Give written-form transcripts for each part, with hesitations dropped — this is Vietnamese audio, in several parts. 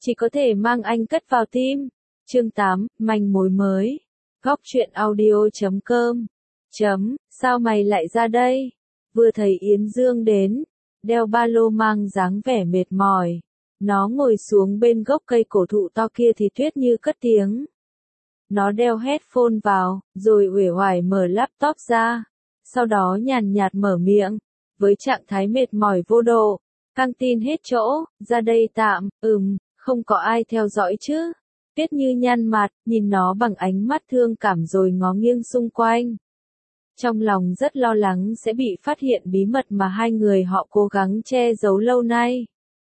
chỉ có thể mang anh cất vào tim. Chương 8, manh mối mới. Góc truyện audio.com. Sao mày lại ra đây? Vừa thấy Yến Dương đến, đeo ba lô mang dáng vẻ mệt mỏi. Nó ngồi xuống bên gốc cây cổ thụ to kia thì Tuyết Như cất tiếng. Nó đeo headphone vào, rồi uể oải mở laptop ra. Sau đó nhàn nhạt mở miệng, với trạng thái mệt mỏi vô độ. Căng tin hết chỗ, ra đây tạm, không có ai theo dõi chứ. Tuyết Như nhăn mặt, nhìn nó bằng ánh mắt thương cảm rồi ngó nghiêng xung quanh. Trong lòng rất lo lắng sẽ bị phát hiện bí mật mà hai người họ cố gắng che giấu lâu nay.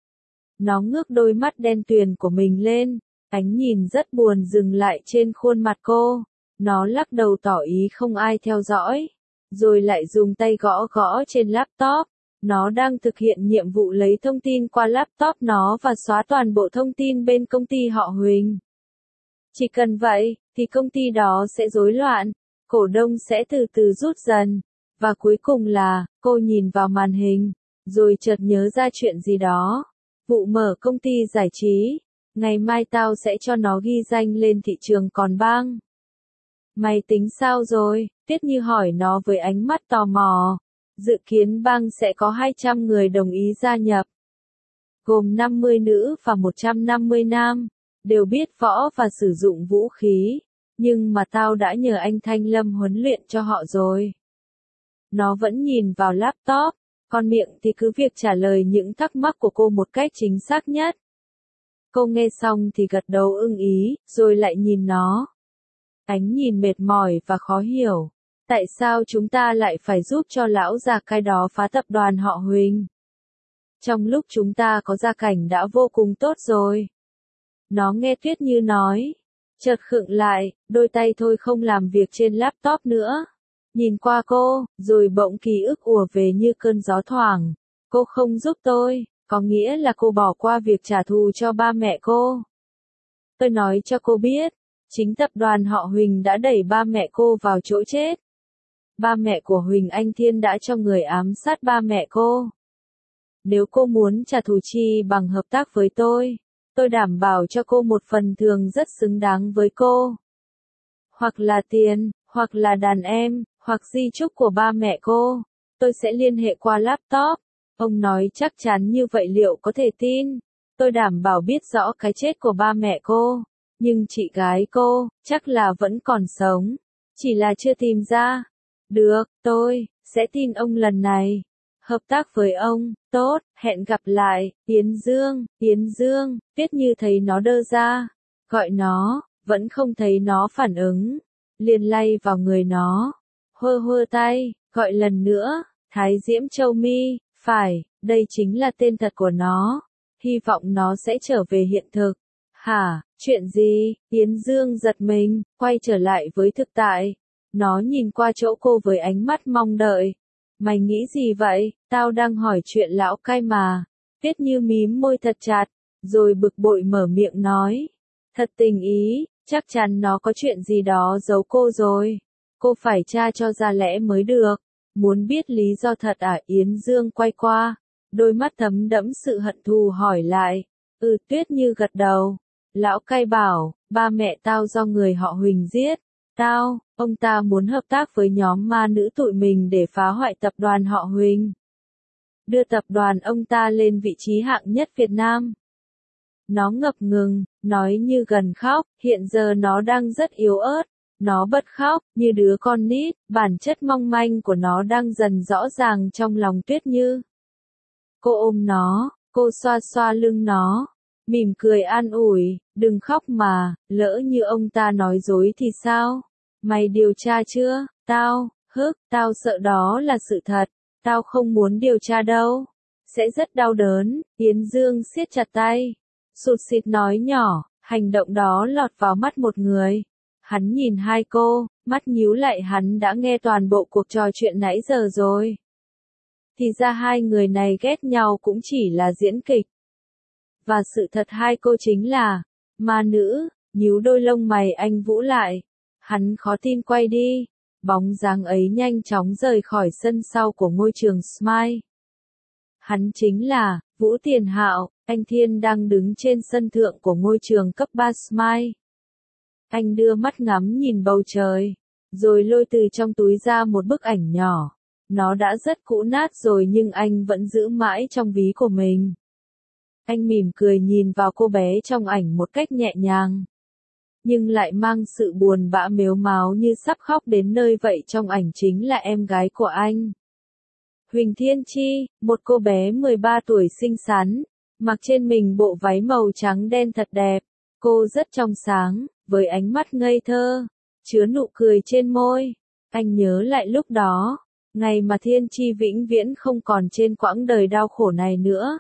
Nó ngước đôi mắt đen tuyền của mình lên, ánh nhìn rất buồn dừng lại trên khuôn mặt cô. Nó lắc đầu tỏ ý không ai theo dõi, rồi lại dùng tay gõ gõ trên laptop. Nó đang thực hiện nhiệm vụ lấy thông tin qua laptop nó và xóa toàn bộ thông tin bên công ty họ Huỳnh. Chỉ cần vậy, thì công ty đó sẽ rối loạn, cổ đông sẽ từ từ rút dần. Và cuối cùng là, cô nhìn vào màn hình, rồi chợt nhớ ra chuyện gì đó. Vụ mở công ty giải trí, ngày mai tao sẽ cho nó ghi danh lên thị trường còn bang. Mày tính sao rồi? Tuyết Như hỏi nó với ánh mắt tò mò. Dự kiến bang sẽ có 200 người đồng ý gia nhập, gồm 50 nữ và 150 nam, đều biết võ và sử dụng vũ khí, nhưng mà tao đã nhờ anh Thanh Lâm huấn luyện cho họ rồi. Nó vẫn nhìn vào laptop, còn miệng thì cứ việc trả lời những thắc mắc của cô một cách chính xác nhất. Cô nghe xong thì gật đầu ưng ý, rồi lại nhìn nó. Ánh nhìn mệt mỏi và khó hiểu. Tại sao chúng ta lại phải giúp cho lão già cái đó phá tập đoàn họ Huỳnh? Trong lúc chúng ta có gia cảnh đã vô cùng tốt rồi. Nó nghe Tuyết Như nói, chợt khựng lại, đôi tay thôi không làm việc trên laptop nữa. Nhìn qua cô, rồi bỗng ký ức ùa về như cơn gió thoảng. Cô không giúp tôi, có nghĩa là cô bỏ qua việc trả thù cho ba mẹ cô. Tôi nói cho cô biết, chính tập đoàn họ Huỳnh đã đẩy ba mẹ cô vào chỗ chết. Ba mẹ của Huỳnh Anh Thiên đã cho người ám sát ba mẹ cô. Nếu cô muốn trả thù chi bằng hợp tác với tôi đảm bảo cho cô một phần thưởng rất xứng đáng với cô. Hoặc là tiền, hoặc là đàn em, hoặc di chúc của ba mẹ cô. Tôi sẽ liên hệ qua laptop. Ông nói chắc chắn như vậy liệu có thể tin? Tôi đảm bảo biết rõ cái chết của ba mẹ cô. Nhưng chị gái cô, chắc là vẫn còn sống. Chỉ là chưa tìm ra. Được, tôi sẽ tin ông lần này. Hợp tác với ông, tốt, hẹn gặp lại, Yến Dương, Tuyết Như thấy nó đơ ra. Gọi nó, vẫn không thấy nó phản ứng. Liền lay vào người nó. Hơ tay, gọi lần nữa, Thái Diễm Châu Mi, phải, đây chính là tên thật của nó. Hy vọng nó sẽ trở về hiện thực. Hả, chuyện gì? Yến Dương giật mình, quay trở lại với thực tại. Nó nhìn qua chỗ cô với ánh mắt mong đợi. Mày nghĩ gì vậy? Tao đang hỏi chuyện lão cai mà. Tuyết Như mím môi thật chặt, rồi bực bội mở miệng nói. Thật tình ý, chắc chắn nó có chuyện gì đó giấu cô rồi. Cô phải tra cho ra lẽ mới được. Muốn biết lý do thật à? Yến Dương quay qua, đôi mắt thấm đẫm sự hận thù hỏi lại. Tuyết Như gật đầu. Lão cai bảo, ba mẹ tao do người họ Huỳnh giết. Ông ta muốn hợp tác với nhóm ma nữ tụi mình để phá hoại tập đoàn họ Huỳnh. Đưa tập đoàn ông ta lên vị trí hạng nhất Việt Nam. Nó ngập ngừng, nói như gần khóc, hiện giờ nó đang rất yếu ớt. Nó bật khóc, như đứa con nít, bản chất mong manh của nó đang dần rõ ràng trong lòng Tuyết Như. Cô ôm nó, cô xoa xoa lưng nó, mỉm cười an ủi, đừng khóc mà, lỡ như ông ta nói dối thì sao? Mày điều tra chưa? Tao sợ đó là sự thật, tao không muốn điều tra đâu. Sẽ rất đau đớn, Yến Dương siết chặt tay, sụt sịt nói nhỏ, hành động đó lọt vào mắt một người. Hắn nhìn hai cô, mắt nhíu lại hắn đã nghe toàn bộ cuộc trò chuyện nãy giờ rồi. Thì ra hai người này ghét nhau cũng chỉ là diễn kịch. Và sự thật hai cô chính là ma nữ. Nhíu đôi lông mày anh Vũ lại. Hắn khó tin quay đi. Bóng dáng ấy nhanh chóng rời khỏi sân sau của ngôi trường Smile. Hắn chính là Vũ Tiền Hạo. Anh Thiên đang đứng trên sân thượng của ngôi trường cấp 3 Smile. Anh đưa mắt ngắm nhìn bầu trời, rồi lôi từ trong túi ra một bức ảnh nhỏ. Nó đã rất cũ nát rồi nhưng anh vẫn giữ mãi trong ví của mình. Anh mỉm cười nhìn vào cô bé trong ảnh một cách nhẹ nhàng, nhưng lại mang sự buồn bã mếu máo như sắp khóc đến nơi vậy. Trong ảnh chính là em gái của anh, Huỳnh Thiên Chi, một cô bé 13 tuổi xinh xắn, mặc trên mình bộ váy màu trắng đen thật đẹp. Cô rất trong sáng, với ánh mắt ngây thơ, chứa nụ cười trên môi. Anh nhớ lại lúc đó, ngày mà Thiên Chi vĩnh viễn không còn trên quãng đời đau khổ này nữa.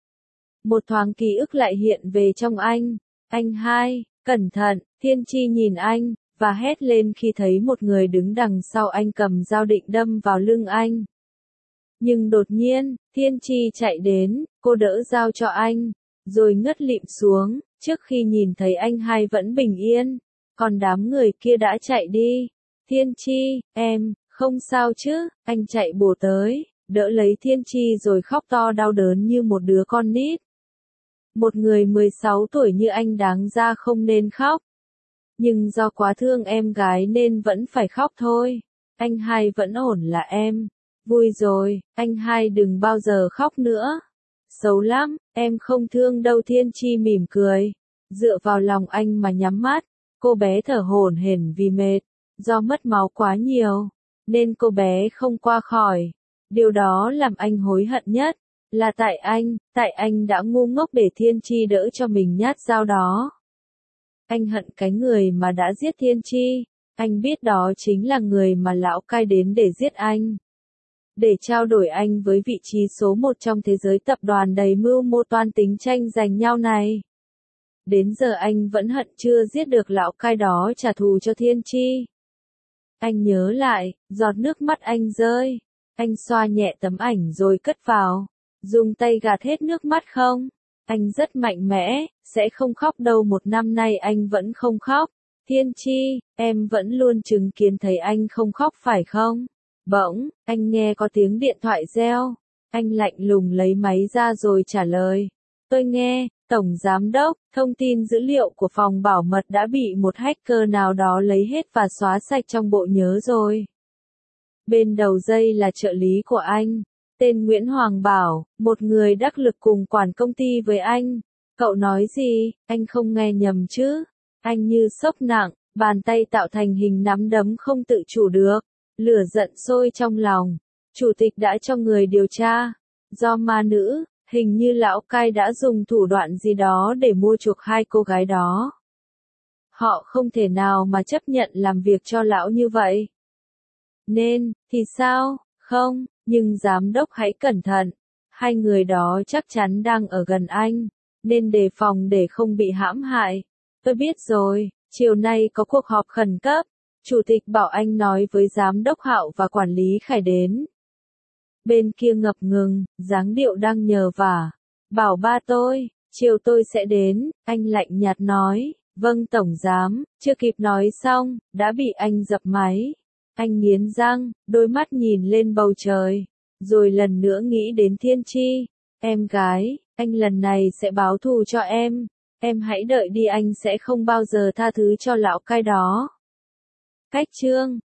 Một thoáng ký ức lại hiện về trong anh. Anh hai, cẩn thận, Thiên Chi nhìn anh, và hét lên khi thấy một người đứng đằng sau anh cầm dao định đâm vào lưng anh. Nhưng đột nhiên, Thiên Chi chạy đến, cô đỡ dao cho anh, rồi ngất lịm xuống, trước khi nhìn thấy anh hai vẫn bình yên, còn đám người kia đã chạy đi. Thiên Chi, em, không sao chứ? Anh chạy bổ tới, đỡ lấy Thiên Chi rồi khóc to đau đớn như một đứa con nít. Một người 16 tuổi như anh đáng ra không nên khóc. Nhưng do quá thương em gái nên vẫn phải khóc thôi. Anh hai vẫn ổn là em. Vui rồi, anh hai đừng bao giờ khóc nữa. Xấu lắm, em không thương đâu. Thiên Chi mỉm cười, dựa vào lòng anh mà nhắm mắt. Cô bé thở hổn hển vì mệt, do mất máu quá nhiều, nên cô bé không qua khỏi. Điều đó làm anh hối hận nhất, là tại anh đã ngu ngốc để Thiên Chi đỡ cho mình nhát dao đó. Anh hận cái người mà đã giết Thiên Chi, anh biết đó chính là người mà lão cai đến để giết anh. Để trao đổi anh với vị trí số 1 trong thế giới tập đoàn đầy mưu mô toan tính tranh giành nhau này. Đến giờ anh vẫn hận chưa giết được lão cai đó trả thù cho Thiên Chi. Anh nhớ lại, giọt nước mắt anh rơi. Anh xoa nhẹ tấm ảnh rồi cất vào, dùng tay gạt hết nước mắt không. Anh rất mạnh mẽ, sẽ không khóc đâu. 1 năm nay anh vẫn không khóc. Thiên Chi, em vẫn luôn chứng kiến thấy anh không khóc phải không? Bỗng, anh nghe có tiếng điện thoại reo. Anh lạnh lùng lấy máy ra rồi trả lời. Tôi nghe, Tổng Giám đốc, thông tin dữ liệu của phòng bảo mật đã bị một hacker nào đó lấy hết và xóa sạch trong bộ nhớ rồi. Bên đầu dây là trợ lý của anh, tên Nguyễn Hoàng Bảo, một người đắc lực cùng quản công ty với anh. Cậu nói gì? Anh không nghe nhầm chứ? Anh như sốc nặng, bàn tay tạo thành hình nắm đấm không tự chủ được. Lửa giận sôi trong lòng. Chủ tịch đã cho người điều tra. Do ma nữ, hình như lão cai đã dùng thủ đoạn gì đó để mua chuộc hai cô gái đó. Họ không thể nào mà chấp nhận làm việc cho lão như vậy. Nên, thì sao? Không, nhưng giám đốc hãy cẩn thận. Hai người đó chắc chắn đang ở gần anh, nên đề phòng để không bị hãm hại. Tôi biết rồi, chiều nay có cuộc họp khẩn cấp. Chủ tịch bảo anh nói với giám đốc Hạo và quản lý Khải đến. Bên kia ngập ngừng, dáng điệu đang nhờ vả. Bảo ba tôi, chiều tôi sẽ đến, anh lạnh nhạt nói. Vâng tổng giám, chưa kịp nói xong, đã bị anh dập máy. Anh nghiến răng, đôi mắt nhìn lên bầu trời, rồi lần nữa nghĩ đến Thiên Chi. Em gái, anh lần này sẽ báo thù cho em hãy đợi đi, anh sẽ không bao giờ tha thứ cho lão cai đó. Cách chương